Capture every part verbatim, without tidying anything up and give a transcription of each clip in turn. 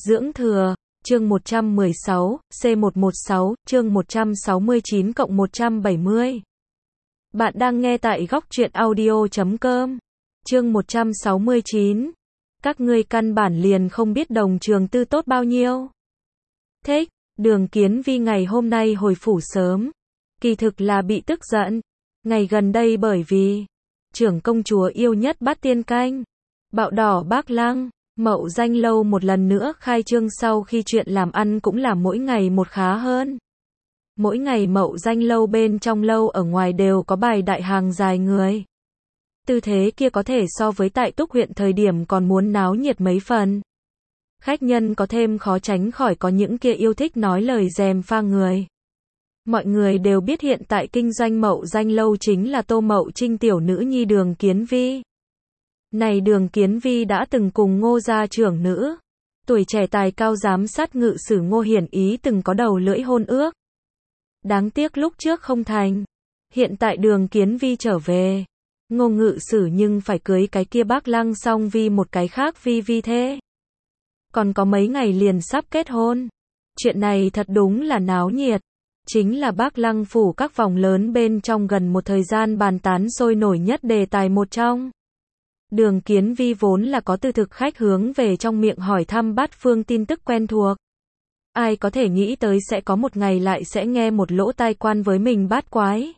Dưỡng thừa, chương một trăm mười sáu, C một một sáu, chương một trăm sáu mươi chín cộng một trăm bảy mươi. Bạn đang nghe tại góc truyện audio chấm com. Chương một trăm sáu mươi chín. Các ngươi căn bản liền không biết Đồng Trường Tư tốt bao nhiêu. Thích, Đường Kiến Vi ngày hôm nay hồi phủ sớm. Kỳ thực là bị tức giận. Ngày gần đây bởi vì trưởng công chúa yêu nhất bát tiên canh, bạo đỏ Bác Lăng, Mậu Danh lâu một lần nữa khai trương sau khi chuyện làm ăn cũng là mỗi ngày một khá hơn. Mỗi ngày Mậu Danh lâu bên trong lâu ở ngoài đều có bài đại hàng dài người. Tư thế kia có thể so với tại Túc huyện thời điểm còn muốn náo nhiệt mấy phần. Khách nhân có thêm khó tránh khỏi có những kia yêu thích nói lời dèm pha người. Mọi người đều biết hiện tại kinh doanh Mậu Danh lâu chính là Tô Mậu Trinh tiểu nữ nhi Đường Kiến Vi. Này Đường Kiến Vi đã từng cùng Ngô gia trưởng nữ, tuổi trẻ tài cao giám sát ngự sử Ngô Hiển Ý từng có đầu lưỡi hôn ước. Đáng tiếc lúc trước không thành. Hiện tại Đường Kiến Vi trở về, Ngô ngự sử nhưng phải cưới cái kia Bác Lăng xong vì một cái khác Vi Vi thế. Còn có mấy ngày liền sắp kết hôn. Chuyện này thật đúng là náo nhiệt. Chính là Bác Lăng phủ các vòng lớn bên trong gần một thời gian bàn tán sôi nổi nhất đề tài một trong. Đường Kiến Vi vốn là có từ thực khách hướng về trong miệng hỏi thăm bát phương tin tức quen thuộc. Ai có thể nghĩ tới sẽ có một ngày lại sẽ nghe một lỗ tai quan với mình bát quái.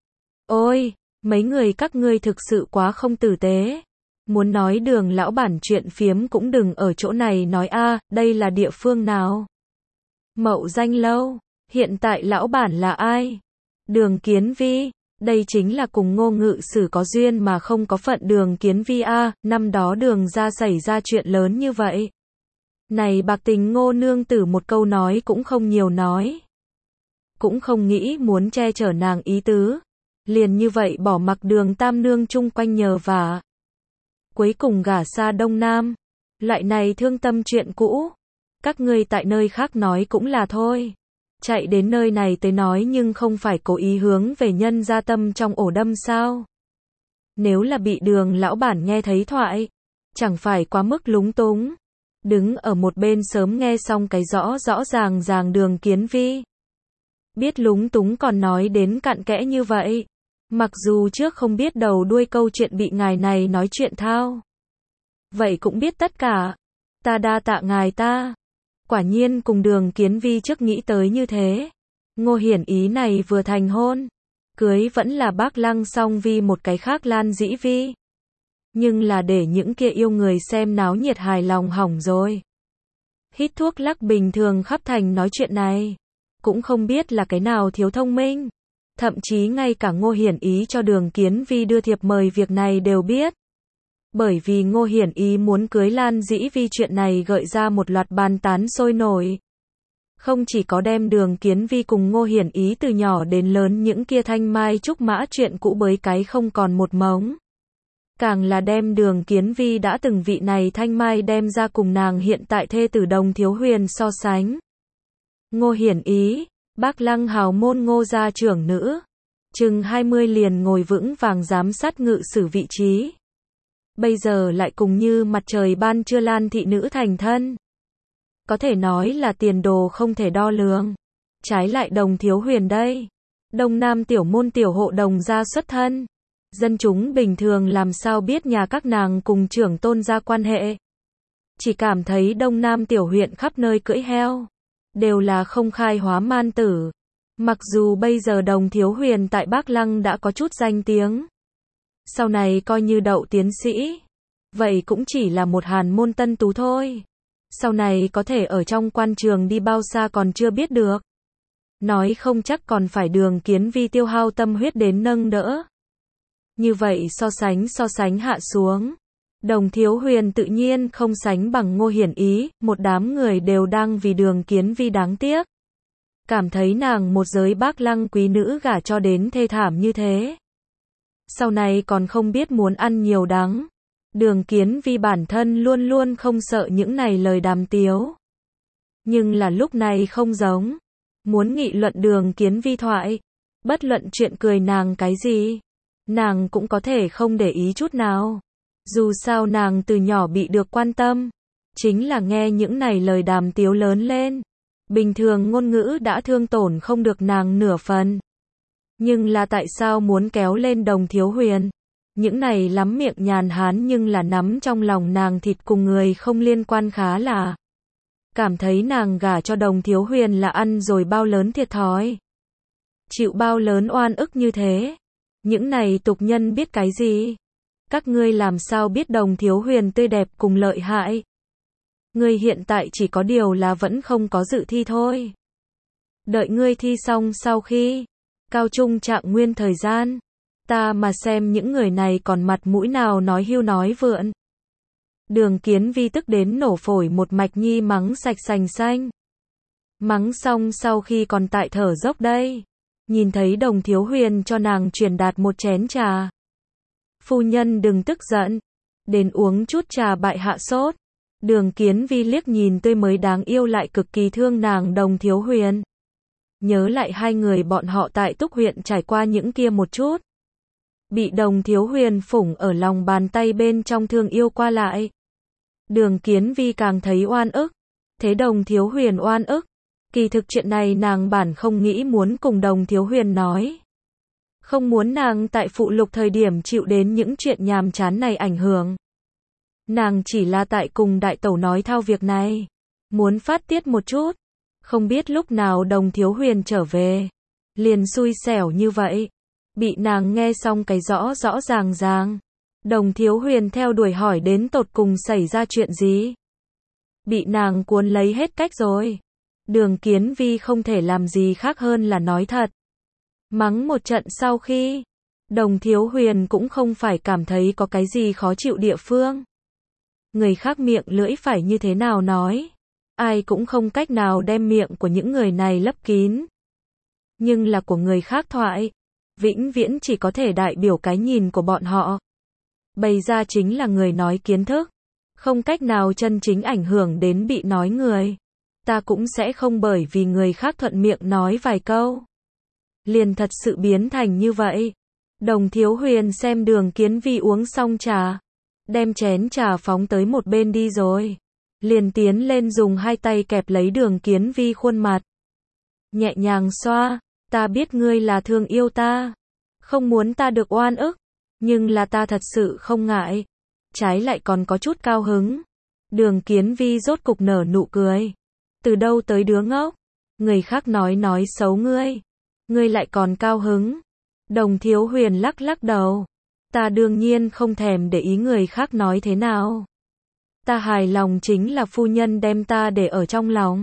Ôi, mấy người các ngươi thực sự quá không tử tế. Muốn nói Đường lão bản chuyện phiếm cũng đừng ở chỗ này nói a, đây là địa phương nào? Mậu Danh lâu, hiện tại lão bản là ai? Đường Kiến Vi. Đây chính là cùng Ngô ngự sử có duyên mà không có phận Đường Kiến Vi a, năm đó Đường ra xảy ra chuyện lớn như vậy. Này bạc tình Ngô nương tử một câu nói cũng không nhiều nói. Cũng không nghĩ muốn che chở nàng ý tứ. Liền như vậy bỏ mặc Đường tam nương chung quanh nhờ vả. Cuối cùng gả xa Đông Nam. Loại này thương tâm chuyện cũ. Các ngươi tại nơi khác nói cũng là thôi. Chạy đến nơi này tới nói nhưng không phải cố ý hướng về nhân gia tâm trong ổ đâm sao. Nếu là bị Đường lão bản nghe thấy thoại, chẳng phải quá mức lúng túng. Đứng ở một bên sớm nghe xong cái rõ rõ ràng ràng Đường Kiến Vi. Biết lúng túng còn nói đến cặn kẽ như vậy. Mặc dù trước không biết đầu đuôi câu chuyện bị ngài này nói chuyện thao. Vậy cũng biết tất cả. Ta đa tạ ngài ta. Quả nhiên cùng Đường Kiến Vi trước nghĩ tới như thế. Ngô Hiển Ý này vừa thành hôn, cưới vẫn là Bác Lăng song vì một cái khác Lan Dĩ Vi. Nhưng là để những kia yêu người xem náo nhiệt hài lòng hỏng rồi. Hít thuốc lắc bình thường khắp thành nói chuyện này. Cũng không biết là cái nào thiếu thông minh. Thậm chí ngay cả Ngô Hiển Ý cho Đường Kiến Vi đưa thiệp mời việc này đều biết. Bởi vì Ngô Hiển Ý muốn cưới Lan Dĩ Vi chuyện này gợi ra một loạt bàn tán sôi nổi. Không chỉ có đem Đường Kiến Vi cùng Ngô Hiển Ý từ nhỏ đến lớn những kia thanh mai trúc mã chuyện cũ bới cái không còn một mống. Càng là đem Đường Kiến Vi đã từng vị này thanh mai đem ra cùng nàng hiện tại thê tử Đồng Thiếu Huyền so sánh. Ngô Hiển Ý, Bác Lăng hào môn Ngô gia trưởng nữ. Chừng hai mươi liền ngồi vững vàng giám sát ngự sử vị trí. Bây giờ lại cùng như mặt trời ban trưa Lan thị nữ thành thân. Có thể nói là tiền đồ không thể đo lường. Trái lại Đồng Thiếu Huyền đây. Đông Nam tiểu môn tiểu hộ Đồng gia xuất thân. Dân chúng bình thường làm sao biết nhà các nàng cùng trưởng tôn gia quan hệ. Chỉ cảm thấy Đông Nam tiểu huyện khắp nơi cưỡi heo. Đều là không khai hóa man tử. Mặc dù bây giờ Đồng Thiếu Huyền tại Bác Lăng đã có chút danh tiếng. Sau này coi như đậu tiến sĩ. Vậy cũng chỉ là một hàn môn tân tú thôi. Sau này có thể ở trong quan trường đi bao xa còn chưa biết được. Nói không chắc còn phải Đường Kiến Vi tiêu hao tâm huyết đến nâng đỡ. Như vậy so sánh so sánh hạ xuống. Đồng Thiếu Huyền tự nhiên không sánh bằng Ngô Hiển Ý. Một đám người đều đang vì Đường Kiến Vi đáng tiếc. Cảm thấy nàng một giới Bác Lăng quý nữ gả cho đến thê thảm như thế. Sau này còn không biết muốn ăn nhiều đắng. Đường Kiến Vi bản thân luôn luôn không sợ những này lời đàm tiếu. Nhưng là lúc này không giống. Muốn nghị luận Đường Kiến Vi thoại. Bất luận chuyện cười nàng cái gì. Nàng cũng có thể không để ý chút nào. Dù sao nàng từ nhỏ bị được quan tâm. Chính là nghe những này lời đàm tiếu lớn lên. Bình thường ngôn ngữ đã thương tổn không được nàng nửa phần. Nhưng là tại sao muốn kéo lên Đồng Thiếu Huyền? Những này lắm miệng nhàn hán nhưng là nắm trong lòng nàng thịt cùng người không liên quan khá là. Cảm thấy nàng gả cho Đồng Thiếu Huyền là ăn rồi bao lớn thiệt thòi. Chịu bao lớn oan ức như thế. Những này tục nhân biết cái gì? Các ngươi làm sao biết Đồng Thiếu Huyền tươi đẹp cùng lợi hại? Ngươi hiện tại chỉ có điều là vẫn không có dự thi thôi. Đợi ngươi thi xong sau khi cao trung trạng nguyên thời gian, ta mà xem những người này còn mặt mũi nào nói hưu nói vượn. Đường Kiến Vi tức đến nổ phổi một mạch nhi mắng sạch sành xanh. Mắng xong sau khi còn tại thở dốc đây, nhìn thấy Đồng Thiếu Huyền cho nàng truyền đạt một chén trà. Phu nhân đừng tức giận, đến uống chút trà bại hạ sốt. Đường Kiến Vi liếc nhìn tươi mới đáng yêu lại cực kỳ thương nàng Đồng Thiếu Huyền. Nhớ lại hai người bọn họ tại Túc huyện trải qua những kia một chút. Bị Đồng Thiếu Huyền phủng ở lòng bàn tay bên trong thương yêu qua lại. Đường Kiến Vi càng thấy oan ức. Thế Đồng Thiếu Huyền oan ức. Kỳ thực chuyện này nàng bản không nghĩ muốn cùng Đồng Thiếu Huyền nói. Không muốn nàng tại phụ lục thời điểm chịu đến những chuyện nhàm chán này ảnh hưởng. Nàng chỉ là tại cùng đại tẩu nói thao việc này. Muốn phát tiết một chút. Không biết lúc nào Đồng Thiếu Huyền trở về. Liền xui xẻo như vậy. Bị nàng nghe xong cái rõ rõ ràng ràng. Đồng Thiếu Huyền theo đuổi hỏi đến tột cùng xảy ra chuyện gì. Bị nàng cuốn lấy hết cách rồi. Đường Kiến Vi không thể làm gì khác hơn là nói thật. Mắng một trận sau khi, Đồng Thiếu Huyền cũng không phải cảm thấy có cái gì khó chịu địa phương. Người khác miệng lưỡi phải như thế nào nói. Ai cũng không cách nào đem miệng của những người này lấp kín. Nhưng là của người khác thoại, vĩnh viễn chỉ có thể đại biểu cái nhìn của bọn họ. Bày ra chính là người nói kiến thức. Không cách nào chân chính ảnh hưởng đến bị nói người. Ta cũng sẽ không bởi vì người khác thuận miệng nói vài câu. Liền thật sự biến thành như vậy. Đồng Thiếu Huyền xem Đường Kiến Vi uống xong trà. Đem chén trà phóng tới một bên đi rồi. Liền tiến lên dùng hai tay kẹp lấy Đường Kiến Vi khuôn mặt. Nhẹ nhàng xoa. Ta biết ngươi là thương yêu ta. Không muốn ta được oan ức. Nhưng là ta thật sự không ngại. Trái lại còn có chút cao hứng. Đường Kiến Vi rốt cục nở nụ cười. Từ đâu tới đứa ngốc? Người khác nói nói xấu ngươi. Ngươi lại còn cao hứng. Đồng Thiếu Huyền lắc lắc đầu. Ta đương nhiên không thèm để ý người khác nói thế nào. Ta hài lòng chính là phu nhân đem ta để ở trong lòng.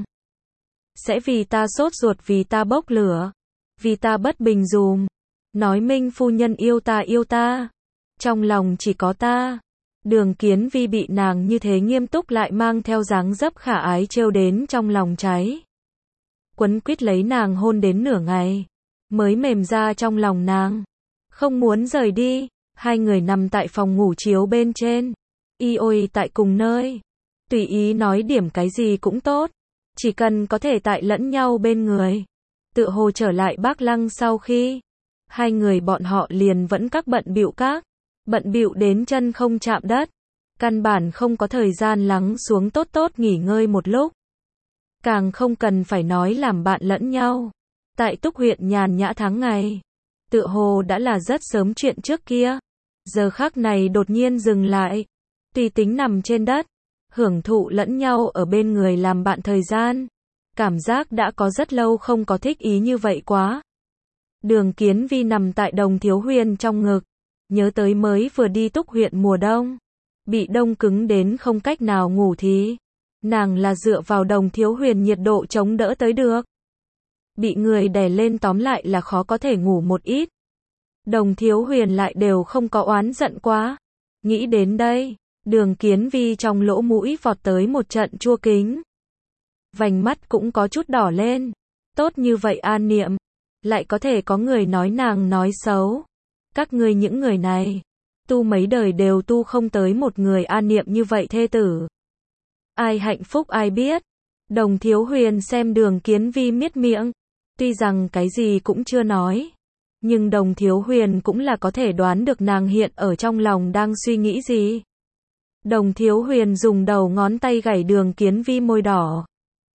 Sẽ vì ta sốt ruột, vì ta bốc lửa. Vì ta bất bình dùm. Nói minh phu nhân yêu ta yêu ta. Trong lòng chỉ có ta. Đường Kiến Vi bị nàng như thế nghiêm túc lại mang theo dáng dấp khả ái trêu đến trong lòng cháy. Quấn quýt lấy nàng hôn đến nửa ngày. Mới mềm ra trong lòng nàng. Không muốn rời đi. Hai người nằm tại phòng ngủ chiếu bên trên. Y ôi tại cùng nơi. Tùy ý nói điểm cái gì cũng tốt. Chỉ cần có thể tại lẫn nhau bên người. Tự hồ trở lại Bác Lăng sau khi. Hai người bọn họ liền vẫn các bận bịu các. Bận bịu đến chân không chạm đất. Căn bản không có thời gian lắng xuống tốt tốt nghỉ ngơi một lúc. Càng không cần phải nói làm bạn lẫn nhau. Tại Túc huyện nhàn nhã tháng ngày. Tựa hồ đã là rất sớm chuyện trước kia. Giờ khắc này đột nhiên dừng lại. Tùy tính nằm trên đất. Hưởng thụ lẫn nhau ở bên người làm bạn thời gian. Cảm giác đã có rất lâu không có thích ý như vậy quá. Đường Kiến Vi nằm tại Đồng Thiếu Huyền trong ngực. Nhớ tới mới vừa đi Túc huyện mùa đông. Bị đông cứng đến không cách nào ngủ thì. Nàng là dựa vào Đồng Thiếu Huyền nhiệt độ chống đỡ tới được. Bị người đè lên tóm lại là khó có thể ngủ một ít. Đồng Thiếu Huyền lại đều không có oán giận quá. Nghĩ đến đây, Đường Kiến Vi trong lỗ mũi vọt tới một trận chua kính. Vành mắt cũng có chút đỏ lên. Tốt như vậy an niệm. Lại có thể có người nói nàng nói xấu. Các ngươi những người này. Tu mấy đời đều tu không tới một người an niệm như vậy thê tử. Ai hạnh phúc ai biết. Đồng Thiếu Huyền xem Đường Kiến Vi miết miệng. Tuy rằng cái gì cũng chưa nói. Nhưng Đồng Thiếu Huyền cũng là có thể đoán được nàng hiện ở trong lòng đang suy nghĩ gì. Đồng Thiếu Huyền dùng đầu ngón tay gảy Đường Kiến Vi môi đỏ.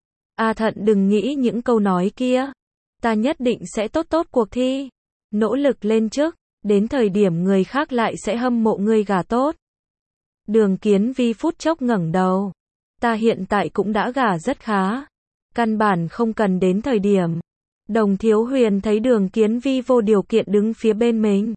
A Thận đừng nghĩ những câu nói kia. Ta nhất định sẽ tốt tốt cuộc thi. Nỗ lực lên trước. Đến thời điểm người khác lại sẽ hâm mộ ngươi gả tốt. Đường Kiến Vi phút chốc ngẩng đầu. Ta hiện tại cũng đã gả rất khá. Căn bản không cần đến thời điểm. Đồng Thiếu Huyền thấy Đường Kiến Vi vô điều kiện đứng phía bên mình.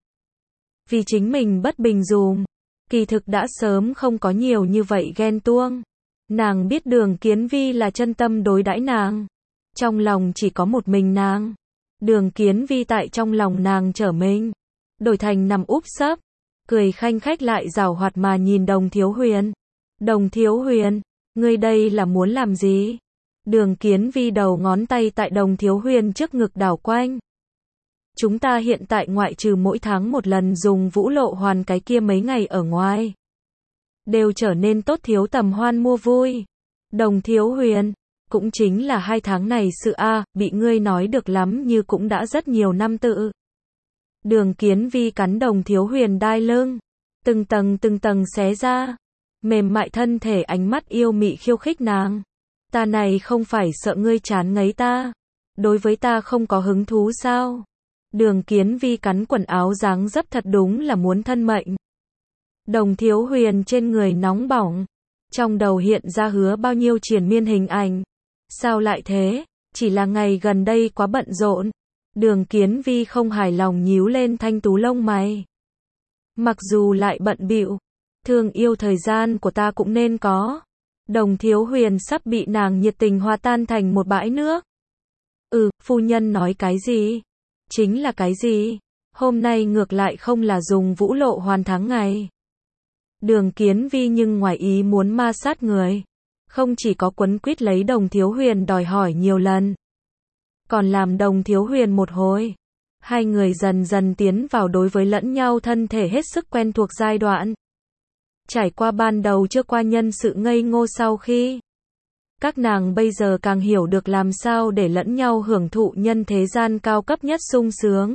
Vì chính mình bất bình dùm. Kỳ thực đã sớm không có nhiều như vậy ghen tuông. Nàng biết Đường Kiến Vi là chân tâm đối đãi nàng. Trong lòng chỉ có một mình nàng. Đường Kiến Vi tại trong lòng nàng trở mình. Đổi thành nằm úp sấp. Cười khanh khách lại giảo hoạt mà nhìn Đồng Thiếu Huyền. Đồng Thiếu Huyền, ngươi đây là muốn làm gì? Đường Kiến Vi đầu ngón tay tại Đồng Thiếu Huyền trước ngực đảo quanh. Chúng ta hiện tại ngoại trừ mỗi tháng một lần dùng Vũ Lộ Hoàn cái kia mấy ngày ở ngoài. Đều trở nên tốt thiếu tầm hoan mua vui. Đồng Thiếu Huyền, cũng chính là hai tháng này sự a, bị ngươi nói được lắm như cũng đã rất nhiều năm tự. Đường Kiến Vi cắn Đồng Thiếu Huyền đai lưng. Từng tầng từng tầng xé ra. Mềm mại thân thể ánh mắt yêu mị khiêu khích nàng. Ta này không phải sợ ngươi chán ngấy ta. Đối với ta không có hứng thú sao? Đường Kiến Vi cắn quần áo dáng dấp thật đúng là muốn thân mệnh. Đồng Thiếu Huyền trên người nóng bỏng. Trong đầu hiện ra hứa bao nhiêu triền miên hình ảnh. Sao lại thế? Chỉ là ngày gần đây quá bận rộn. Đường Kiến Vi không hài lòng nhíu lên thanh tú lông mày. Mặc dù lại bận bịu, thương yêu thời gian của ta cũng nên có. Đồng Thiếu Huyền sắp bị nàng nhiệt tình hòa tan thành một bãi nước. Ừ, phu nhân nói cái gì? Chính là cái gì? Hôm nay ngược lại không là dùng Vũ Lộ Hoàn tháng ngày. Đường Kiến Vi nhưng ngoài ý muốn ma sát người. Không chỉ có quấn quýt lấy Đồng Thiếu Huyền đòi hỏi nhiều lần. Còn làm Đồng Thiếu Huyền một hồi. Hai người dần dần tiến vào đối với lẫn nhau thân thể hết sức quen thuộc giai đoạn. Trải qua ban đầu chưa qua nhân sự ngây ngô sau khi. Các nàng bây giờ càng hiểu được làm sao để lẫn nhau hưởng thụ nhân thế gian cao cấp nhất sung sướng.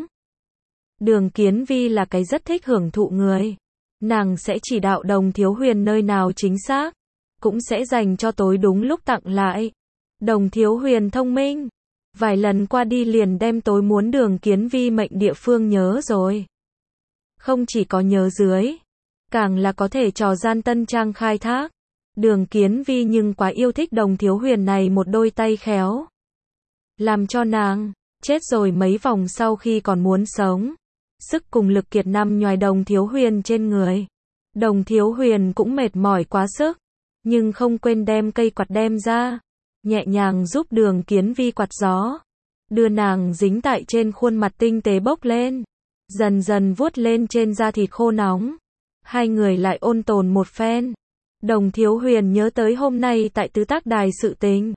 Đường Kiến Vi là cái rất thích hưởng thụ người. Nàng sẽ chỉ đạo Đồng Thiếu Huyền nơi nào chính xác. Cũng sẽ dành cho tối đúng lúc tặng lại. Đồng Thiếu Huyền thông minh. Vài lần qua đi liền đem tối muốn Đường Kiến Vi mệnh địa phương nhớ rồi. Không chỉ có nhớ dưới. Càng là có thể trò gian tân trang khai thác. Đường Kiến Vi nhưng quá yêu thích Đồng Thiếu Huyền này một đôi tay khéo. Làm cho nàng chết rồi mấy vòng sau khi còn muốn sống. Sức cùng lực kiệt nằm nhoài Đồng Thiếu Huyền trên người. Đồng Thiếu Huyền cũng mệt mỏi quá sức. Nhưng không quên đem cây quạt đem ra. Nhẹ nhàng giúp Đường Kiến Vi quạt gió. Đưa nàng dính tại trên khuôn mặt tinh tế bốc lên. Dần dần vuốt lên trên da thịt khô nóng. Hai người lại ôn tồn một phen. Đồng Thiếu Huyền nhớ tới hôm nay tại Tứ Tác Đài sự tình.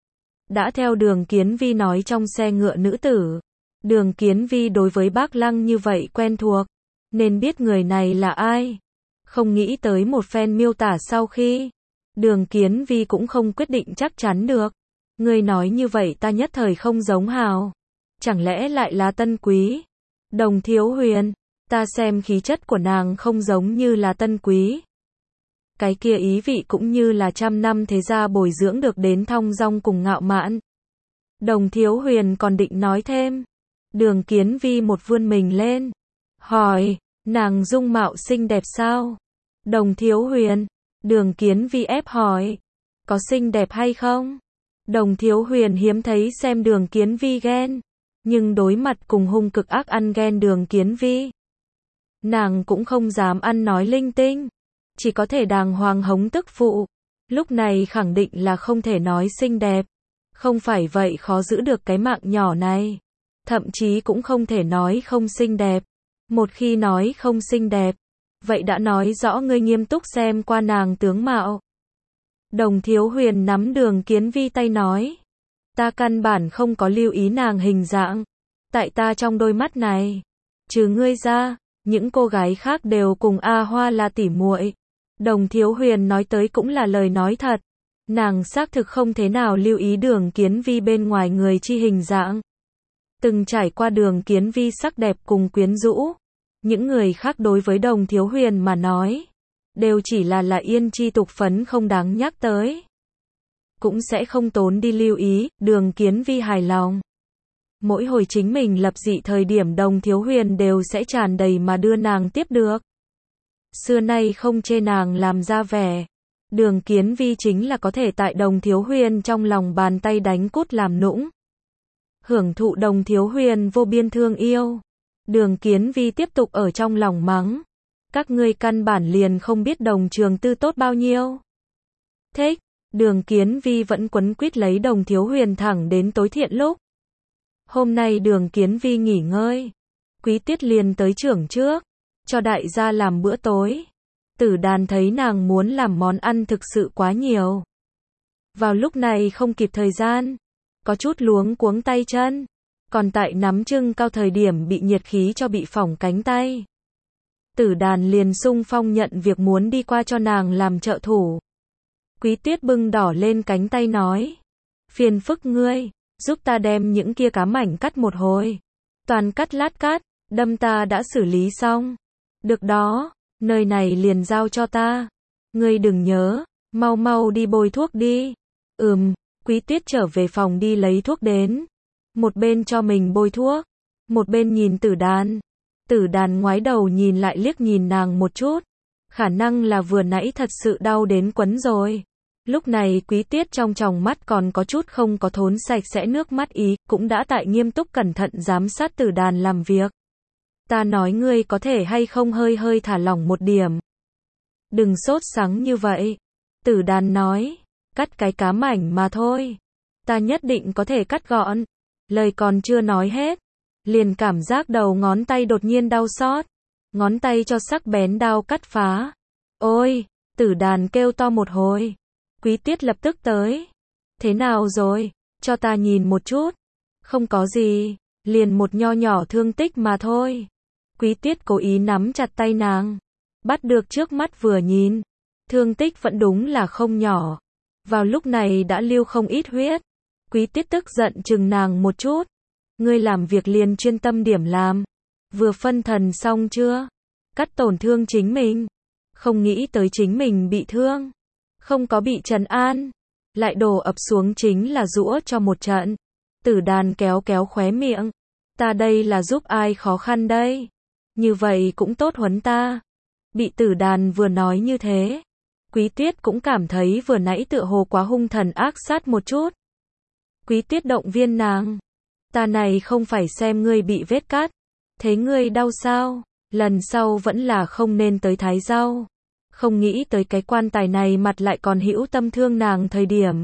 Đã theo Đường Kiến Vi nói trong xe ngựa nữ tử. Đường Kiến Vi đối với Bác Lăng như vậy quen thuộc. Nên biết người này là ai. Không nghĩ tới một phen miêu tả sau khi. Đường Kiến Vi cũng không quyết định chắc chắn được. Người nói như vậy ta nhất thời không giống hào. Chẳng lẽ lại là Tân Quý? Đồng Thiếu Huyền, ta xem khí chất của nàng không giống như là Tân Quý. Cái kia ý vị cũng như là trăm năm thế gia bồi dưỡng được đến thong dong cùng ngạo mạn. Đồng Thiếu Huyền còn định nói thêm. Đường Kiến Vi một vươn mình lên. Hỏi, nàng dung mạo xinh đẹp sao? Đồng Thiếu Huyền. Đường Kiến Vi ép hỏi. Có xinh đẹp hay không? Đồng Thiếu Huyền hiếm thấy xem Đường Kiến Vi ghen. Nhưng đối mặt cùng hung cực ác ăn ghen Đường Kiến Vi. Nàng cũng không dám ăn nói linh tinh. Chỉ có thể đàng hoàng hống tức phụ. Lúc này khẳng định là không thể nói xinh đẹp. Không phải vậy khó giữ được cái mạng nhỏ này. Thậm chí cũng không thể nói không xinh đẹp. Một khi nói không xinh đẹp. Vậy đã nói rõ ngươi nghiêm túc xem qua nàng tướng mạo. Đồng Thiếu Huyền nắm Đường Kiến Vi tay nói. Ta căn bản không có lưu ý nàng hình dạng. Tại ta trong đôi mắt này. Trừ ngươi ra, những cô gái khác đều cùng A Hoa là tỉ muội. Đồng Thiếu Huyền nói tới cũng là lời nói thật. Nàng xác thực không thế nào lưu ý Đường Kiến Vi bên ngoài người chi hình dạng. Từng trải qua Đường Kiến Vi sắc đẹp cùng quyến rũ. Những người khác đối với Đồng Thiếu Huyền mà nói. đều chỉ là là yên chi tục phấn không đáng nhắc tới. Cũng sẽ không tốn đi lưu ý, Đường Kiến Vi hài lòng. Mỗi hồi chính mình lập dị thời điểm Đồng Thiếu Huyền đều sẽ tràn đầy mà đưa nàng tiếp được. Xưa nay không chê nàng làm ra vẻ. Đường Kiến Vi chính là có thể tại Đồng Thiếu Huyền trong lòng bàn tay đánh cút làm nũng. Hưởng thụ Đồng Thiếu Huyền vô biên thương yêu. Đường Kiến Vi tiếp tục ở trong lòng mắng. Các ngươi căn bản liền không biết Đồng Trường Tư tốt bao nhiêu. Thích. Đường Kiến Vi vẫn quấn quýt lấy Đồng Thiếu Huyền thẳng đến tối thiện lúc. Hôm nay Đường Kiến Vi nghỉ ngơi. Quý Tiết liền tới trưởng trước. Cho đại gia làm bữa tối. Tử Đàn thấy nàng muốn làm món ăn thực sự quá nhiều. Vào lúc này không kịp thời gian. Có chút luống cuống tay chân. Còn tại nắm trưng cao thời điểm bị nhiệt khí cho bị phỏng cánh tay. Tử Đàn liền xung phong nhận việc muốn đi qua cho nàng làm trợ thủ. Quý Tiết bưng đỏ lên cánh tay nói. Phiền phức ngươi, giúp ta đem những kia cá mảnh cắt một hồi. Toàn cắt lát cắt, đâm ta đã xử lý xong. Được đó, nơi này liền giao cho ta. Ngươi đừng nhớ, mau mau đi bôi thuốc đi. Ừm, Quý Tiết trở về phòng đi lấy thuốc đến. Một bên cho mình bôi thuốc, một bên nhìn Tử Đàn. Tử Đàn ngoái đầu nhìn lại liếc nhìn nàng một chút. Khả năng là vừa nãy thật sự đau đến quấn rồi. Lúc này Quý Tiết trong tròng mắt còn có chút không có thốn sạch sẽ nước mắt ý, cũng đã tại nghiêm túc cẩn thận giám sát Tử Đàn làm việc. Ta nói ngươi có thể hay không hơi hơi thả lỏng một điểm. Đừng sốt sắng như vậy. Tử Đàn nói, cắt cái cá mảnh mà thôi. Ta nhất định có thể cắt gọn. Lời còn chưa nói hết. Liền cảm giác đầu ngón tay đột nhiên đau xót. Ngón tay cho sắc bén đao cắt phá. Ôi, Tử Đàn kêu to một hồi. Quý Tiết lập tức tới. Thế nào rồi? Cho ta nhìn một chút. Không có gì. Liền một nho nhỏ thương tích mà thôi. Quý Tiết cố ý nắm chặt tay nàng. Bắt được trước mắt vừa nhìn. Thương tích vẫn đúng là không nhỏ. Vào lúc này đã lưu không ít huyết. Quý Tiết tức giận chừng nàng một chút. Ngươi làm việc liền chuyên tâm điểm làm. Vừa phân thần xong chưa? Cắt tổn thương chính mình. Không nghĩ tới chính mình bị thương. Không có bị trấn an. Lại đổ ập xuống chính là giũa cho một trận. Tử Đàn kéo kéo khóe miệng. Ta đây là giúp ai khó khăn đây? Như vậy cũng tốt huấn ta. Bị Tử Đàn vừa nói như thế. Quý Tiết cũng cảm thấy vừa nãy tựa hồ quá hung thần ác sát một chút. Quý Tiết động viên nàng. Ta này không phải xem ngươi bị vết cắt. Thế ngươi đau sao? Lần sau vẫn là không nên tới thái rau. Không nghĩ tới cái quan tài này mặt lại còn hữu tâm thương nàng thời điểm.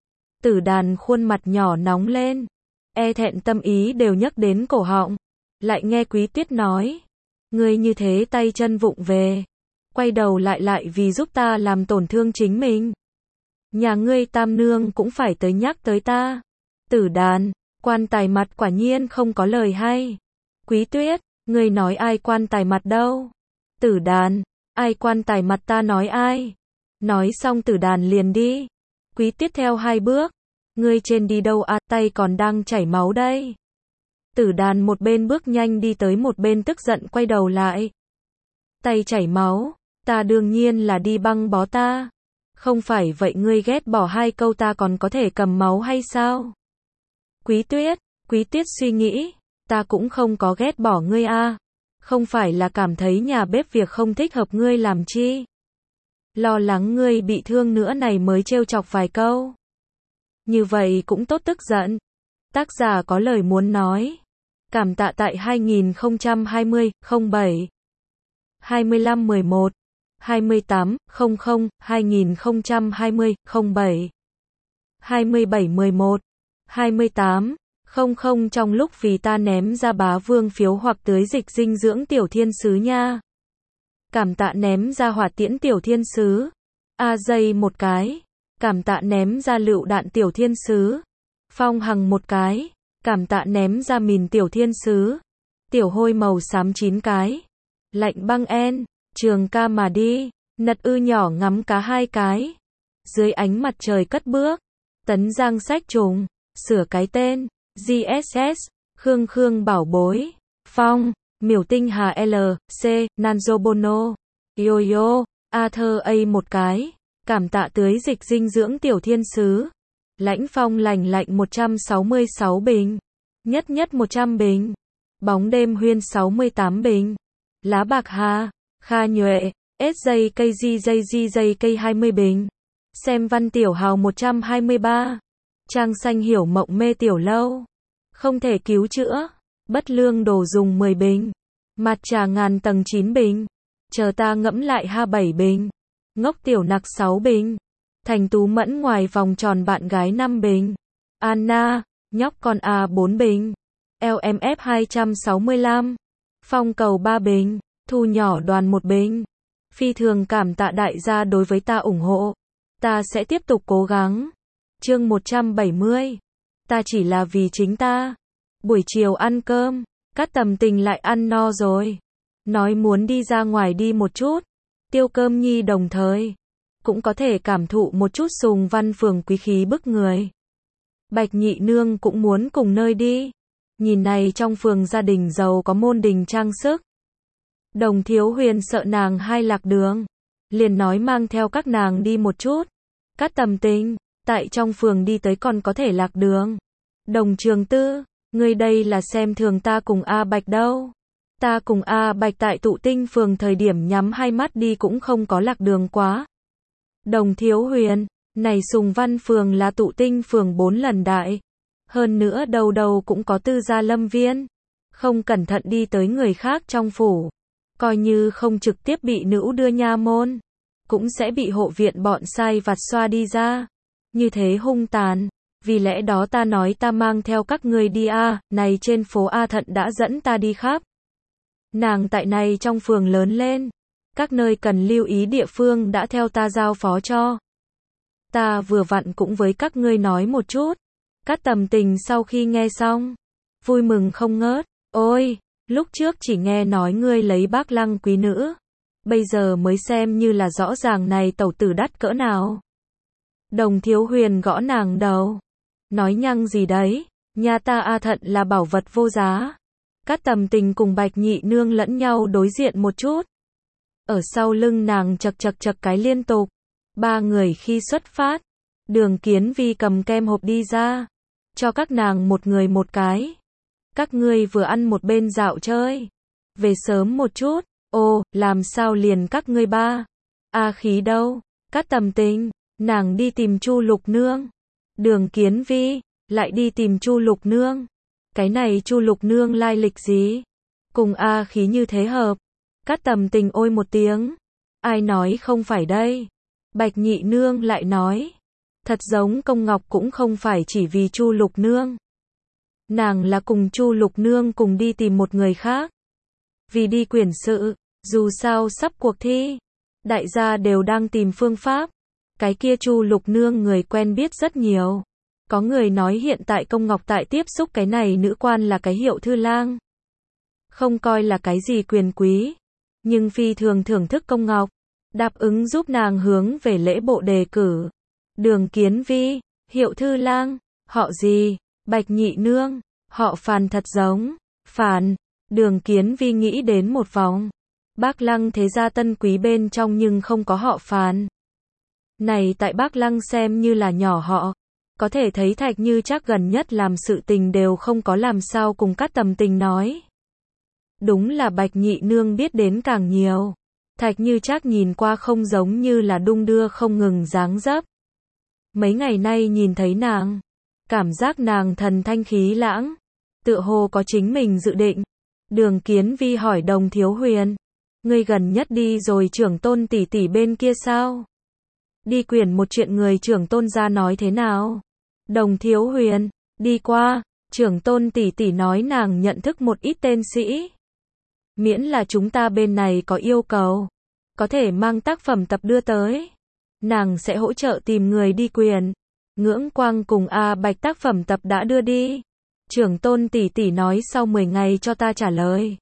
Tử Đàn khuôn mặt nhỏ nóng lên. E thẹn tâm ý đều nhấc đến cổ họng. Lại nghe Quý Tiết nói. Ngươi như thế tay chân vụng về. Quay đầu lại lại vì giúp ta làm tổn thương chính mình. Nhà ngươi tam nương cũng phải tới nhắc tới ta. Tử Đàn, quan tài mặt quả nhiên không có lời hay. Quý Tiết, ngươi nói ai quan tài mặt đâu? Tử Đàn, ai quan tài mặt ta nói ai? Nói xong Tử Đàn liền đi. Quý Tiết theo hai bước. Ngươi trên đi đâu à, tay còn đang chảy máu đây. Tử Đàn một bên bước nhanh đi tới một bên tức giận quay đầu lại. Tay chảy máu, ta đương nhiên là đi băng bó ta. Không phải vậy ngươi ghét bỏ hai câu ta còn có thể cầm máu hay sao? Quý Tuyết, Quý Tiết suy nghĩ, ta cũng không có ghét bỏ ngươi a. Không phải là cảm thấy nhà bếp việc không thích hợp ngươi làm chi. Lo lắng ngươi bị thương nữa này mới trêu chọc vài câu. Như vậy cũng tốt tức giận. Tác giả có lời muốn nói. Cảm tạ tại hai nghìn không trăm hai mươi không bảy hai lăm mười một hai tám không không hai nghìn không trăm hai mươi không bảy hai bảy mười một hai tám không không trong lúc vì ta ném ra bá vương phiếu hoặc tưới dịch dinh dưỡng tiểu thiên sứ nha. Cảm tạ ném ra hỏa tiễn tiểu thiên sứ. A dây một cái. Cảm tạ ném ra lựu đạn tiểu thiên sứ. Phong Hằng một cái. Cảm tạ ném ra mìn tiểu thiên sứ. Tiểu hôi màu xám chín cái. Lạnh băng en. Trường ca mà đi. Nật ư nhỏ ngắm cá hai cái. Dưới ánh mặt trời cất bước. Tấn Giang sách trùng. Sửa cái tên. giê ét ét. Khương Khương bảo bối. Phong. Miểu tinh Hà L. C. Nanzo Bono. Yo yo. A thơ A một cái, cảm tạ tưới dịch dinh dưỡng tiểu thiên sứ. Lãnh phong lành lạnh một trăm sáu mươi sáu bình. Nhất nhất một trăm bình. Bóng đêm huyên sáu mươi tám bình. Lá bạc hà, Kha Nhuệ, ét gi ca giê gi gi gi ca hai mươi bình. Xem văn tiểu hào một trăm hai mươi ba. Trang xanh hiểu mộng mê tiểu lâu. Không thể cứu chữa. Bất lương đồ dùng mười bình. Mặt trà ngàn tầng chín bình. Chờ ta ngẫm lại ha bảy bình. Ngốc tiểu nặc sáu bình. Thành tú mẫn ngoài vòng tròn bạn gái năm bình. Anna, nhóc con A bốn bình. lờ em ép hai trăm sáu mươi lăm. Phong cầu ba bình. Thu nhỏ đoàn một bình. Phi thường cảm tạ đại gia đối với ta ủng hộ. Ta sẽ tiếp tục cố gắng. Chương một trăm bảy mươi. Ta chỉ là vì chính ta. Buổi chiều ăn cơm, Cát Tầm Tình lại ăn no rồi. Nói muốn đi ra ngoài đi một chút. Tiêu Cơm Nhi đồng thời cũng có thể cảm thụ một chút Sùng Văn Phường quý khí bức người. Bạch Nhị Nương cũng muốn cùng nơi đi. Nhìn này trong phường gia đình giàu có môn đình trang sức. Đồng Thiếu Huyền sợ nàng hai lạc đường, liền nói mang theo các nàng đi một chút. Cát Tầm Tình, tại trong phường đi tới còn có thể lạc đường. Đồng Trường Tư, ngươi đây là xem thường ta cùng A Bạch đâu. Ta cùng A Bạch tại Tụ Tinh phường thời điểm nhắm hai mắt đi cũng không có lạc đường quá. Đồng Thiếu Huyền, này Sùng Văn phường là Tụ Tinh phường bốn lần đại. Hơn nữa đầu đầu cũng có tư gia lâm viên. Không cẩn thận đi tới người khác trong phủ. Coi như không trực tiếp bị nữ đưa nha môn. Cũng sẽ bị hộ viện bọn sai vặt xoa đi ra. Như thế hung tàn. Vì lẽ đó ta nói ta mang theo các ngươi đi a, này trên phố A Thận đã dẫn ta đi khắp. Nàng tại này trong phường lớn lên. Các nơi cần lưu ý địa phương đã theo ta giao phó cho. Ta vừa vặn cũng với các ngươi nói một chút. Cát Tầm Tình sau khi nghe xong, vui mừng không ngớt. Ôi, lúc trước chỉ nghe nói ngươi lấy Bác Lăng quý nữ. Bây giờ mới xem như là rõ ràng này tẩu tử đắt cỡ nào. Đồng Thiếu Huyền gõ nàng đầu. Nói nhăng gì đấy, nhà ta A Thận là bảo vật vô giá. Cát Tầm Tình cùng Bạch Nhị Nương lẫn nhau đối diện một chút. Ở sau lưng nàng chật chật chật cái liên tục. Ba người khi xuất phát, Đường Kiến Vi cầm kem hộp đi ra. Cho các nàng một người một cái. Các ngươi vừa ăn một bên dạo chơi. Về sớm một chút. Ồ, làm sao liền các ngươi ba? A Khí đâu? Cát Tầm Tình, nàng đi tìm Chu Lục Nương. Đường Kiến Vi, lại đi tìm Chu Lục Nương. Cái này Chu Lục Nương lai lịch gì? Cùng A Khí như thế hợp. Cát Tầm Tình ôi một tiếng. Ai nói không phải đây? Bạch Nhị Nương lại nói. Thật giống Công Ngọc cũng không phải chỉ vì Chu Lục Nương. Nàng là cùng Chu Lục Nương cùng đi tìm một người khác. Vì đi quyển sự, dù sao sắp cuộc thi. Đại gia đều đang tìm phương pháp. Cái kia Chu Lục Nương người quen biết rất nhiều. Có người nói hiện tại Công Ngọc tại tiếp xúc cái này nữ quan là cái hiệu thư lang. Không coi là cái gì quyền quý. Nhưng phi thường thưởng thức Công Ngọc. Đáp ứng giúp nàng hướng về lễ bộ đề cử. Đường Kiến Vi, hiệu thư lang, họ gì? Bạch Nhị Nương, họ Phàn thật giống. Phàn, Đường Kiến Vi nghĩ đến một vòng. Bác Lăng thế gia tân quý bên trong nhưng không có họ Phàn. Này tại Bác Lăng xem như là nhỏ họ. Có thể thấy Thạch Như Trác gần nhất làm sự tình đều không có làm sao cùng Cát Tầm Tình nói. Đúng là Bạch Nhị Nương biết đến càng nhiều. Thạch Như Trác nhìn qua không giống như là đung đưa không ngừng dáng dấp. Mấy ngày nay nhìn thấy nàng, cảm giác nàng thần thanh khí lãng, tựa hồ có chính mình dự định. Đường Kiến Vi hỏi Đồng Thiếu Huyền, ngươi gần nhất đi rồi trưởng tôn tỷ tỷ bên kia sao? Đi quyển một chuyện người trưởng tôn ra nói thế nào? Đồng Thiếu Huyền, đi qua, trưởng tôn tỷ tỷ nói nàng nhận thức một ít tên sĩ. Miễn là chúng ta bên này có yêu cầu, có thể mang tác phẩm tập đưa tới. Nàng sẽ hỗ trợ tìm người đi quyền. Ngưỡng Quang cùng A Bạch tác phẩm tập đã đưa đi. Trưởng tôn tỷ tỷ nói sau mười ngày cho ta trả lời.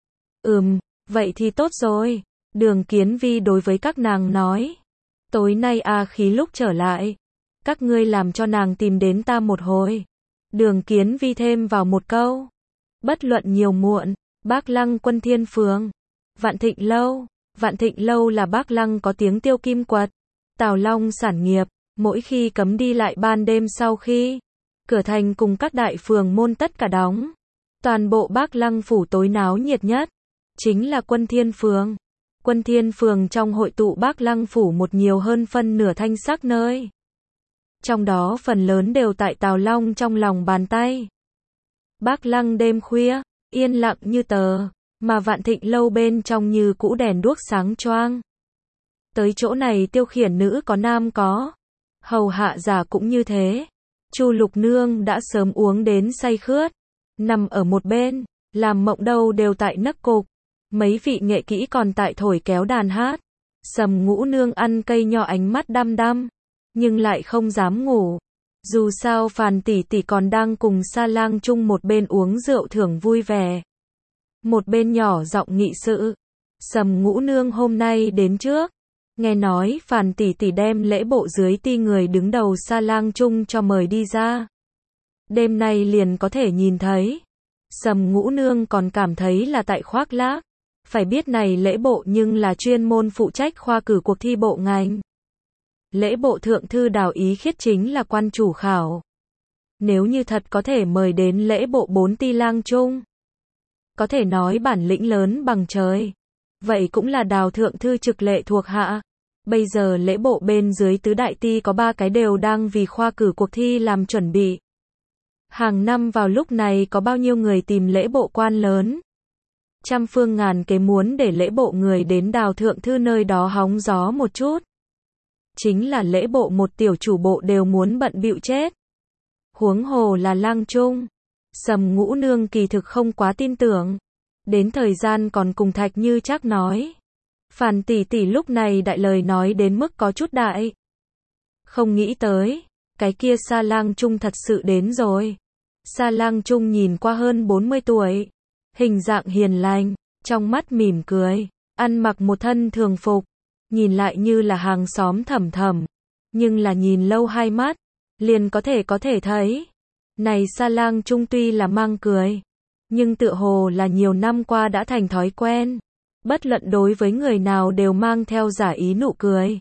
Ừm, vậy thì tốt rồi. Đường Kiến Vi đối với các nàng nói. Tối nay A Khí lúc trở lại. Các ngươi làm cho nàng tìm đến ta một hồi. Đường Kiến Vi thêm vào một câu. Bất luận nhiều muộn, Bác Lăng Quân Thiên Phường, Vạn Thịnh Lâu, Vạn Thịnh lâu là Bác Lăng có tiếng tiêu kim quật. Tào Long sản nghiệp, mỗi khi cấm đi lại ban đêm sau khi cửa thành cùng các đại phường môn tất cả đóng. Toàn bộ Bác Lăng phủ tối náo nhiệt nhất chính là Quân Thiên phường. Quân Thiên phường trong hội tụ Bác Lăng phủ một nhiều hơn phân nửa thanh sắc nơi. Trong đó phần lớn đều tại Tào Long trong lòng bàn tay. Bác Lăng đêm khuya, yên lặng như tờ, mà Vạn Thịnh lâu bên trong như cũ đèn đuốc sáng choang. Tới chỗ này tiêu khiển nữ có nam có, hầu hạ giả cũng như thế. Chu Lục Nương đã sớm uống đến say khướt, nằm ở một bên, làm mộng đâu đều tại nấc cục. Mấy vị nghệ kỹ còn tại thổi kéo đàn hát. Sầm Ngũ Nương ăn cây nho ánh mắt đăm đăm, nhưng lại không dám ngủ. Dù sao Phàn tỷ tỷ còn đang cùng Sa Lang chung một bên uống rượu thưởng vui vẻ, một bên nhỏ giọng nghị sự. Sầm Ngũ Nương hôm nay đến trước, nghe nói Phàn tỷ tỷ đem lễ bộ dưới ti người đứng đầu Sa Lang chung cho mời đi ra. Đêm nay liền có thể nhìn thấy. Sầm Ngũ Nương còn cảm thấy là tại khoác lác. Phải biết này lễ bộ nhưng là chuyên môn phụ trách khoa cử cuộc thi bộ ngành. Lễ bộ thượng thư Đào Ý Khiết chính là quan chủ khảo. Nếu như thật có thể mời đến lễ bộ bốn ti lang chung, có thể nói bản lĩnh lớn bằng trời. Vậy cũng là Đào thượng thư trực lệ thuộc hạ. Bây giờ lễ bộ bên dưới tứ đại ti có ba cái đều đang vì khoa cử cuộc thi làm chuẩn bị. Hàng năm vào lúc này có bao nhiêu người tìm lễ bộ quan lớn. Trăm phương ngàn kế muốn để lễ bộ người đến Đào thượng thư nơi đó hóng gió một chút. Chính là lễ bộ một tiểu chủ bộ đều muốn bận bịu chết. Huống hồ là lang trung. Sầm Ngũ Nương kỳ thực không quá tin tưởng. Đến thời gian còn cùng Thạch Như Trác nói. Phàn tỷ tỷ lúc này đại lời nói đến mức có chút đại. Không nghĩ tới, cái kia Sa Lang Trung thật sự đến rồi. Sa Lang Trung nhìn qua hơn bốn mươi tuổi. Hình dạng hiền lành, trong mắt mỉm cười, ăn mặc một thân thường phục, nhìn lại như là hàng xóm Thẩm Thẩm, nhưng là nhìn lâu hai mắt, liền có thể có thể thấy. Này Sa Lang Trung tuy là mang cười, nhưng tựa hồ là nhiều năm qua đã thành thói quen, bất luận đối với người nào đều mang theo giả ý nụ cười.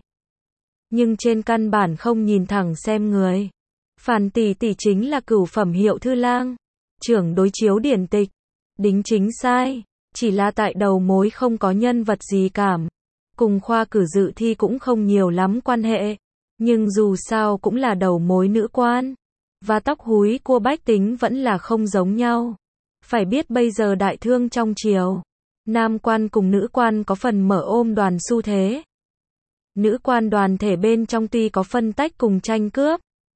Nhưng trên căn bản không nhìn thẳng xem người. Phàn tỷ tỷ chính là cửu phẩm hiệu thư lang, trưởng đối chiếu điển tịch. Đính chính sai, chỉ là tại đầu mối không có nhân vật gì cảm. Cùng khoa cử dự thi cũng không nhiều lắm quan hệ. Nhưng dù sao cũng là đầu mối nữ quan. Và tóc húi cua bách tính vẫn là không giống nhau. Phải biết bây giờ đại thương trong triều, nam quan cùng nữ quan có phần mở ôm đoàn xu thế. Nữ quan đoàn thể bên trong tuy có phân tách cùng tranh cướp,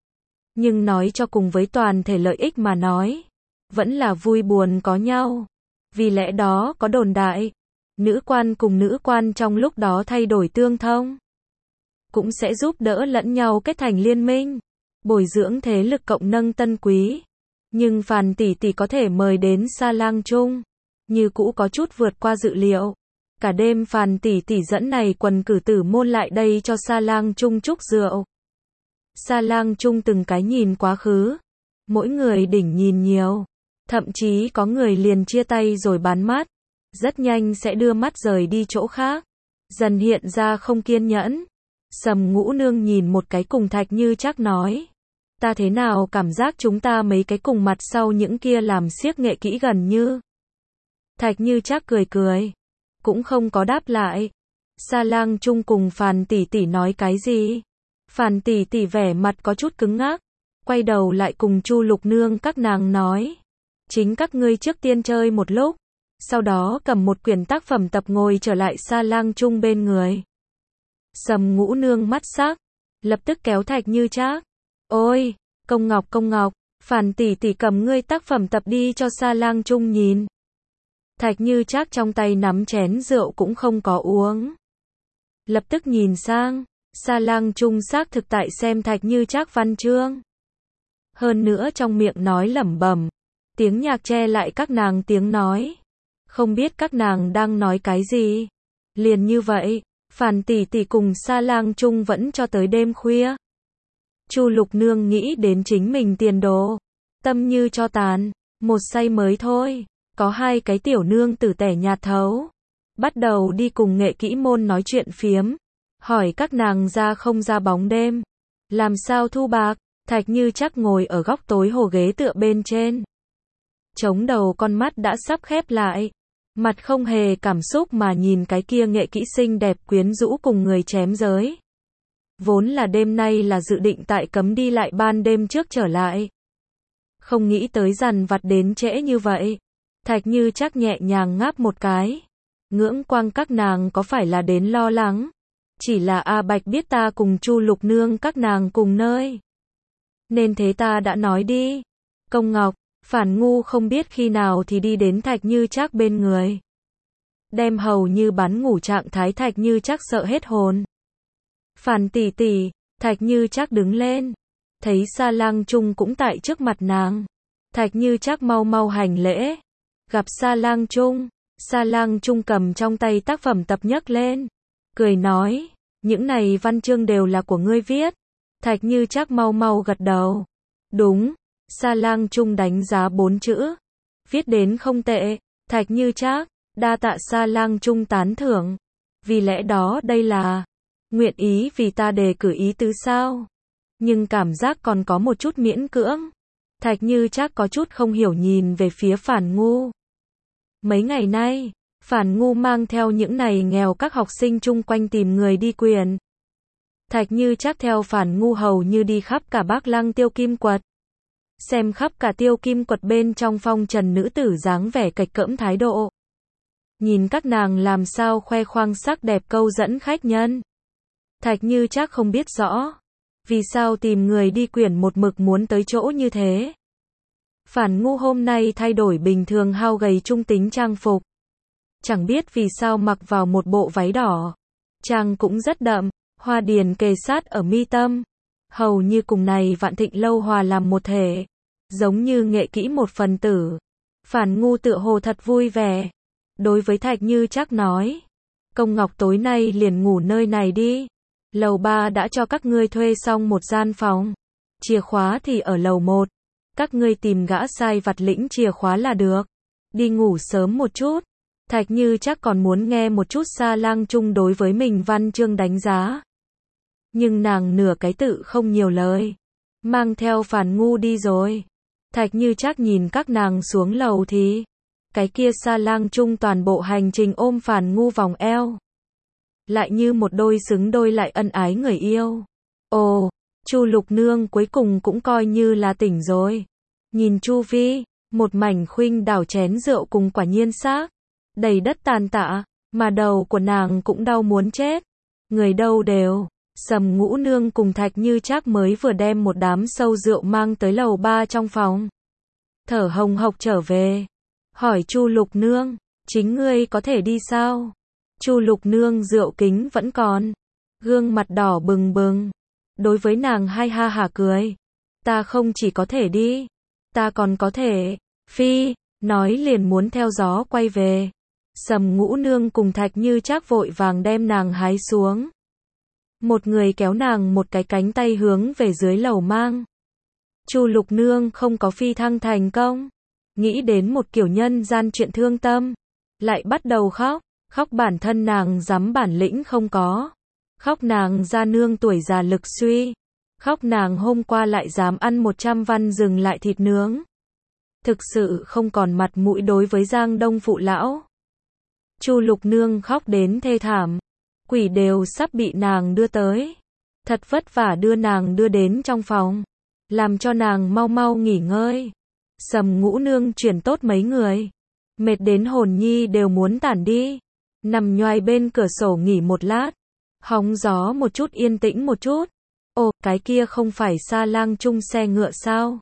nhưng nói cho cùng với toàn thể lợi ích mà nói, vẫn là vui buồn có nhau. Vì lẽ đó có đồn đại, nữ quan cùng nữ quan trong lúc đó thay đổi tương thông, cũng sẽ giúp đỡ lẫn nhau kết thành liên minh, bồi dưỡng thế lực cộng nâng tân quý. Nhưng Phàn tỷ tỷ có thể mời đến Sa Lang Trung, như cũ có chút vượt qua dự liệu. Cả đêm Phàn tỷ tỷ dẫn này quần cử tử môn lại đây cho Sa Lang Trung chúc rượu. Sa Lang Trung từng cái nhìn quá khứ, mỗi người đỉnh nhìn nhiều. Thậm chí có người liền chia tay rồi bán mắt, rất nhanh sẽ đưa mắt rời đi chỗ khác, dần hiện ra không kiên nhẫn. Sầm Ngũ Nương nhìn một cái cùng Thạch Như Trác nói, ta thế nào cảm giác chúng ta mấy cái cùng mặt sau những kia làm xiếc nghệ kỹ gần như. Thạch Như Trác cười cười, cũng không có đáp lại. Sa Lang Trung cùng Phàn tỷ tỷ nói cái gì? Phàn tỷ tỷ vẻ mặt có chút cứng ngắc, quay đầu lại cùng Chu Lục Nương các nàng nói, chính các ngươi trước tiên chơi một lúc, sau đó cầm một quyển tác phẩm tập ngồi trở lại Sa Lang Trung bên người. Sầm Ngũ Nương mắt sắc, lập tức kéo Thạch Như Trác. Ôi, Công Ngọc Công Ngọc, Phàn tỷ tỷ cầm ngươi tác phẩm tập đi cho Sa Lang Trung nhìn. Thạch Như Trác trong tay nắm chén rượu cũng không có uống. Lập tức nhìn sang, Sa Lang Trung xác thực tại xem Thạch Như Trác văn chương. Hơn nữa trong miệng nói lẩm bẩm, tiếng nhạc che lại các nàng tiếng nói. Không biết các nàng đang nói cái gì. Liền như vậy, Phàn tỷ tỷ cùng Sa Lang Trung vẫn cho tới đêm khuya. Chu Lục Nương nghĩ đến chính mình tiền đồ, tâm như cho tàn, một say mới thôi, có hai cái tiểu nương tử tẻ nhạt thấu. bắt đầu đi cùng nghệ kỹ môn nói chuyện phiếm, hỏi các nàng ra không ra bóng đêm, làm sao thu bạc. Thạch Như Trác ngồi ở góc tối hồ ghế tựa bên trên, chống đầu, con mắt đã sắp khép lại, mặt không hề cảm xúc mà nhìn cái kia nghệ kỹ xinh đẹp quyến rũ cùng người chém giới. Vốn là đêm nay là dự định tại cấm đi lại ban đêm trước trở lại, không nghĩ tới dằn vặt đến trễ như vậy. Thạch Như Trác nhẹ nhàng ngáp một cái, ngưỡng quang các nàng có phải là đến lo lắng, chỉ là A Bạch biết ta cùng Chu Lục Nương các nàng cùng nơi, nên thế ta đã nói đi. Công Ngọc, Phản Ngu không biết khi nào thì đi đến Thạch Như Trác bên người, đem hầu như bắn ngủ trạng thái Thạch Như Trác sợ hết hồn. Phản tỷ tỷ. Thạch Như Trác đứng lên, thấy Sa Lang Trung cũng tại trước mặt nàng. Thạch Như Trác mau mau hành lễ, gặp Sa Lang Trung. Sa Lang Trung cầm trong tay tác phẩm tập nhấc lên, cười nói, những này văn chương đều là của ngươi viết. Thạch Như Trác mau mau gật đầu, đúng. Sa Lang Trung đánh giá bốn chữ, viết đến không tệ. Thạch Như Trác, đa tạ Sa Lang Trung tán thưởng, vì lẽ đó đây là nguyện ý vì ta đề cử ý tứ sao? Nhưng cảm giác còn có một chút miễn cưỡng. Thạch Như Trác có chút không hiểu nhìn về phía Phản Ngu. Mấy ngày nay, Phản Ngu mang theo những này nghèo các học sinh chung quanh tìm người đi quyền. Thạch Như Trác theo Phản Ngu hầu như đi khắp cả Bắc Lăng Tiêu Kim Quật, xem khắp cả Tiêu Kim Quật bên trong phong trần nữ tử dáng vẻ kịch cỡm thái độ, nhìn các nàng làm sao khoe khoang sắc đẹp câu dẫn khách nhân. Thạch Như Trác không biết rõ vì sao tìm người đi quyển một mực muốn tới chỗ như thế. Phản Ngu hôm nay thay đổi bình thường hao gầy trung tính trang phục, chẳng biết vì sao mặc vào một bộ váy đỏ, trang cũng rất đậm, hoa điền kề sát ở mi tâm, hầu như cùng này Vạn Thịnh lâu hòa làm một thể, giống như nghệ kỹ một phần tử. Phản Ngu tựa hồ thật vui vẻ, đối với Thạch Như Trác nói, Công Ngọc tối nay liền ngủ nơi này đi, lầu ba đã cho các ngươi thuê xong một gian phòng, chìa khóa thì ở lầu một, các ngươi tìm gã sai vặt lĩnh chìa khóa là được, đi ngủ sớm một chút. Thạch Như Trác còn muốn nghe một chút Sa Lang Trung đối với mình văn chương đánh giá, nhưng nàng nửa cái tự không nhiều lời, mang theo Phản Ngu đi rồi. Thạch Như Trác nhìn các nàng xuống lầu thì cái kia Sa Lang Trung toàn bộ hành trình ôm Phản Ngu vòng eo, lại như một đôi xứng đôi lại ân ái người yêu. Ồ, Chu Lục Nương cuối cùng cũng coi như là tỉnh rồi. Nhìn chu vi, một mảnh khuynh đảo chén rượu cùng quả nhiên xác, đầy đất tàn tạ, mà đầu của nàng cũng đau muốn chết. Người đâu đều, Sầm Ngũ Nương cùng Thạch Như Trác mới vừa đem một đám sâu rượu mang tới lầu ba trong phòng. Thở hồng hộc trở về, hỏi Chu Lục Nương, chính ngươi có thể đi sao? Chu Lục Nương rượu kính vẫn còn, gương mặt đỏ bừng bừng, đối với nàng hai ha hả cười, ta không chỉ có thể đi, ta còn có thể phi, nói liền muốn theo gió quay về. Sầm Ngũ Nương cùng Thạch Như Trác vội vàng đem nàng hái xuống, một người kéo nàng một cái cánh tay hướng về dưới lầu mang. Chu Lục Nương không có phi thăng thành công, nghĩ đến một kiểu nhân gian chuyện thương tâm, lại bắt đầu khóc, khóc bản thân nàng dám bản lĩnh không có, khóc nàng gia nương tuổi già lực suy, khóc nàng hôm qua lại dám ăn một trăm văn dừng lại thịt nướng, thực sự không còn mặt mũi đối với Giang Đông phụ lão. Chu Lục Nương khóc đến thê thảm, quỷ đều sắp bị nàng đưa tới, thật vất vả đưa nàng đưa đến trong phòng, làm cho nàng mau mau nghỉ ngơi. Sầm Ngũ Nương chuyển tốt mấy người, mệt đến hồn nhi đều muốn tản đi, nằm nhoài bên cửa sổ nghỉ một lát, hóng gió một chút yên tĩnh một chút. Ồ, cái kia không phải Sa Lang Trung xe ngựa sao?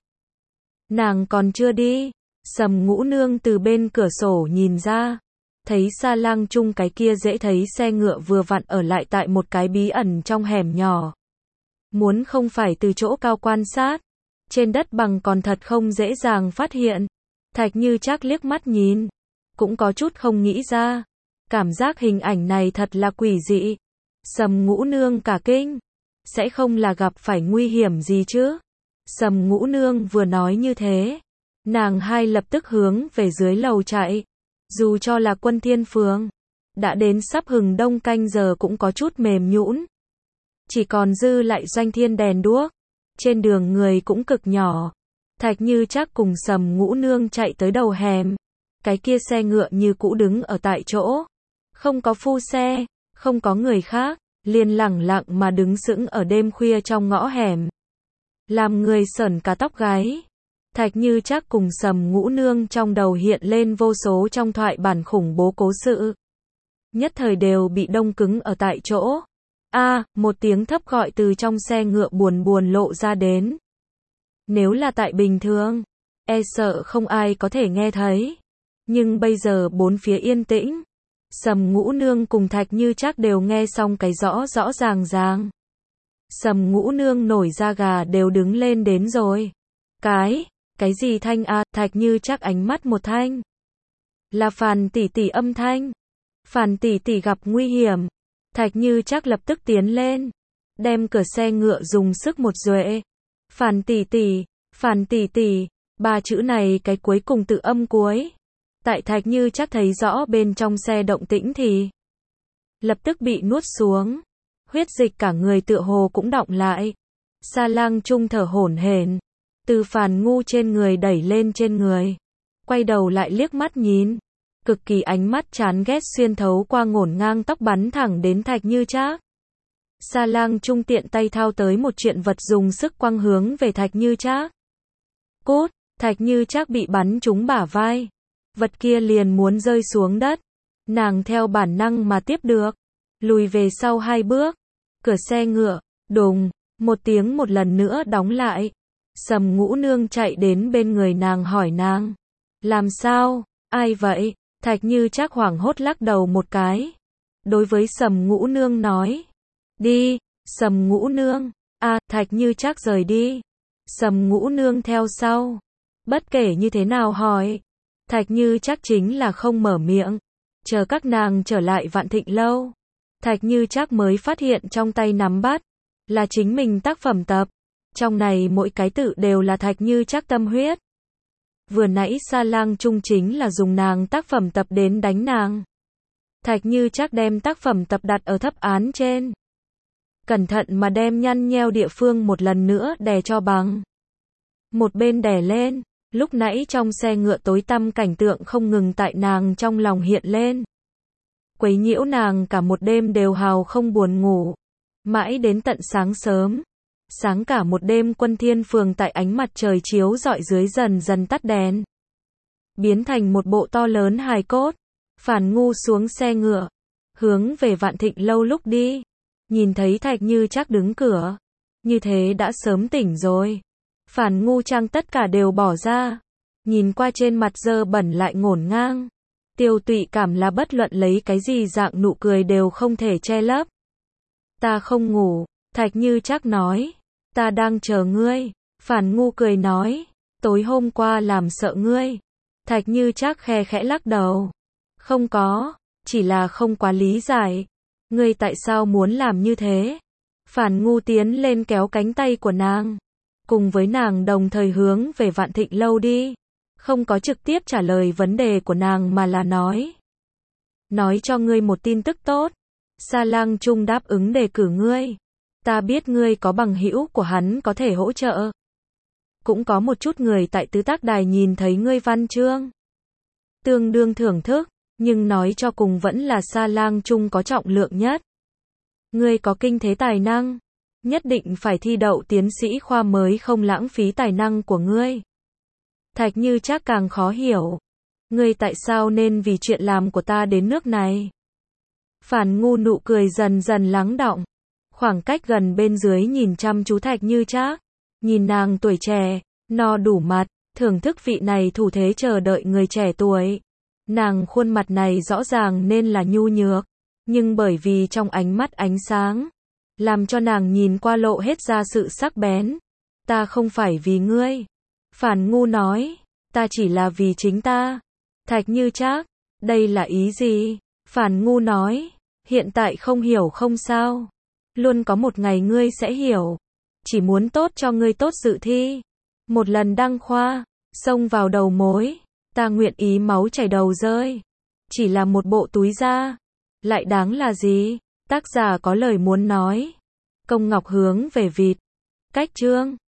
Nàng còn chưa đi. Sầm Ngũ Nương từ bên cửa sổ nhìn ra, thấy Sa Lang Trung cái kia dễ thấy xe ngựa vừa vặn ở lại tại một cái bí ẩn trong hẻm nhỏ. Muốn không phải từ chỗ cao quan sát, trên đất bằng còn thật không dễ dàng phát hiện. Thạch Như Trác liếc mắt nhìn, cũng có chút không nghĩ ra, cảm giác hình ảnh này thật là quỷ dị. Sầm Ngũ Nương cả kinh, sẽ không là gặp phải nguy hiểm gì chứ? Sầm Ngũ Nương vừa nói như thế, nàng hai lập tức hướng về dưới lầu chạy, dù cho là Quân Thiên Phường, đã đến sắp hừng đông canh giờ cũng có chút mềm nhũn. Chỉ còn dư lại Doanh Thiên đèn đuốc. Trên đường người cũng cực nhỏ. Thạch Như Trác cùng Sầm Ngũ Nương chạy tới đầu hẻm. Cái kia xe ngựa như cũ đứng ở tại chỗ. Không có phu xe, không có người khác, liền lẳng lặng mà đứng sững ở đêm khuya trong ngõ hẻm. Làm người sởn cả tóc gáy. Thạch Như Trác cùng Sầm Ngũ Nương trong đầu hiện lên vô số trong thoại bản khủng bố cố sự. Nhất thời đều bị đông cứng ở tại chỗ. A, à, một tiếng thấp gọi từ trong xe ngựa buồn buồn lộ ra đến. Nếu là tại bình thường, e sợ không ai có thể nghe thấy. Nhưng bây giờ bốn phía yên tĩnh. Sầm Ngũ Nương cùng Thạch Như Trác đều nghe xong cái rõ rõ ràng ràng. Sầm Ngũ Nương nổi da gà đều đứng lên đến rồi. Cái, cái gì thanh a? À, Thạch Như Trác ánh mắt một thanh. Là Phàn tỷ tỷ âm thanh. Phàn tỷ tỷ gặp nguy hiểm. Thạch Như Trác lập tức tiến lên, đem cửa xe ngựa dùng sức một duệ. Phàn tỷ tỷ, Phàn tỷ tỷ, ba chữ này cái cuối cùng tự âm cuối. Tại Thạch Như Trác thấy rõ bên trong xe động tĩnh thì lập tức bị nuốt xuống. Huyết dịch cả người tựa hồ cũng đọng lại. Sa Lang Trung thở hổn hển, từ Phàn Ngu trên người đẩy lên trên người, quay đầu lại liếc mắt nhìn. Cực kỳ ánh mắt chán ghét xuyên thấu qua ngổn ngang tóc bắn thẳng đến Thạch Như Trác. Sa Lang Trung tiện tay thao tới một chuyện vật dùng sức quăng hướng về Thạch Như Trác. Cốt, Thạch Như Trác bị bắn trúng bả vai. Vật kia liền muốn rơi xuống đất. Nàng theo bản năng mà tiếp được. Lùi về sau hai bước. Cửa xe ngựa, đùng, một tiếng một lần nữa đóng lại. Sầm Ngũ Nương chạy đến bên người nàng hỏi nàng. Làm sao? Ai vậy? Thạch Như Trác hoảng hốt lắc đầu một cái. Đối với Sầm Ngũ Nương nói. Đi, Sầm Ngũ Nương. A, à, Thạch Như Trác rời đi. Sầm Ngũ Nương theo sau. Bất kể như thế nào hỏi. Thạch Như Trác chính là không mở miệng. Chờ các nàng trở lại Vạn Thịnh Lâu. Thạch Như Trác mới phát hiện trong tay nắm bắt. Là chính mình tác phẩm tập. Trong này mỗi cái tự đều là Thạch Như Trác tâm huyết. Vừa nãy Sa Lang Trung chính là dùng nàng tác phẩm tập đến đánh nàng. Thạch Như Trác đem tác phẩm tập đặt ở thấp án trên. Cẩn thận mà đem nhăn nheo địa phương một lần nữa đè cho bằng. Một bên đè lên, lúc nãy trong xe ngựa tối tăm cảnh tượng không ngừng tại nàng trong lòng hiện lên. Quấy nhiễu nàng cả một đêm đều hào không buồn ngủ. Mãi đến tận sáng sớm. Sáng cả một đêm Quân Thiên Phường tại ánh mặt trời chiếu rọi dưới dần dần tắt đèn. Biến thành một bộ to lớn hài cốt. Phàn Ngu xuống xe ngựa. Hướng về Vạn Thịnh Lâu lúc đi. Nhìn thấy Thạch Như Trác đứng cửa. Như thế đã sớm tỉnh rồi. Phàn Ngu trang tất cả đều bỏ ra. Nhìn qua trên mặt dơ bẩn lại ngổn ngang. Tiêu tụy cảm là bất luận lấy cái gì dạng nụ cười đều không thể che lấp. Ta không ngủ, Thạch Như Trác nói. Ta đang chờ ngươi. Phàn Ngu cười nói. Tối hôm qua làm sợ ngươi. Thạch Như Trác khe khẽ lắc đầu. Không có, chỉ là không quá lý giải. Ngươi tại sao muốn làm như thế? Phàn Ngu tiến lên kéo cánh tay của nàng. Cùng với nàng đồng thời hướng về Vạn Thịnh Lâu đi. Không có trực tiếp trả lời vấn đề của nàng mà là nói. Nói cho ngươi một tin tức tốt. Sa Lang Trung đáp ứng đề cử ngươi. Ta biết ngươi có bằng hữu của hắn có thể hỗ trợ. Cũng có một chút người tại tứ tác đài nhìn thấy ngươi văn chương. Tương đương thưởng thức, nhưng nói cho cùng vẫn là Sa Lang Trung có trọng lượng nhất. Ngươi có kinh thế tài năng. Nhất định phải thi đậu tiến sĩ khoa mới không lãng phí tài năng của ngươi. Thạch Như Trác càng khó hiểu. Ngươi tại sao nên vì chuyện làm của ta đến nước này? Phàn Ngu nụ cười dần dần lắng đọng. Khoảng cách gần bên dưới nhìn chăm chú Thạch Như Trác. Nhìn nàng tuổi trẻ, no đủ mặt, thưởng thức vị này thủ thế chờ đợi người trẻ tuổi. Nàng khuôn mặt này rõ ràng nên là nhu nhược. Nhưng bởi vì trong ánh mắt ánh sáng. Làm cho nàng nhìn qua lộ hết ra sự sắc bén. Ta không phải vì ngươi. Phàn Ngu nói. Ta chỉ là vì chính ta. Thạch Như Trác. Đây là ý gì? Phàn Ngu nói. Hiện tại không hiểu không sao. Luôn có một ngày ngươi sẽ hiểu. Chỉ muốn tốt cho ngươi tốt dự thi. Một lần đăng khoa. Xông vào đầu mối. Ta nguyện ý máu chảy đầu rơi. Chỉ là một bộ túi da. Lại đáng là gì? Tác giả có lời muốn nói. Công Ngọc hướng về vịt. Cách chương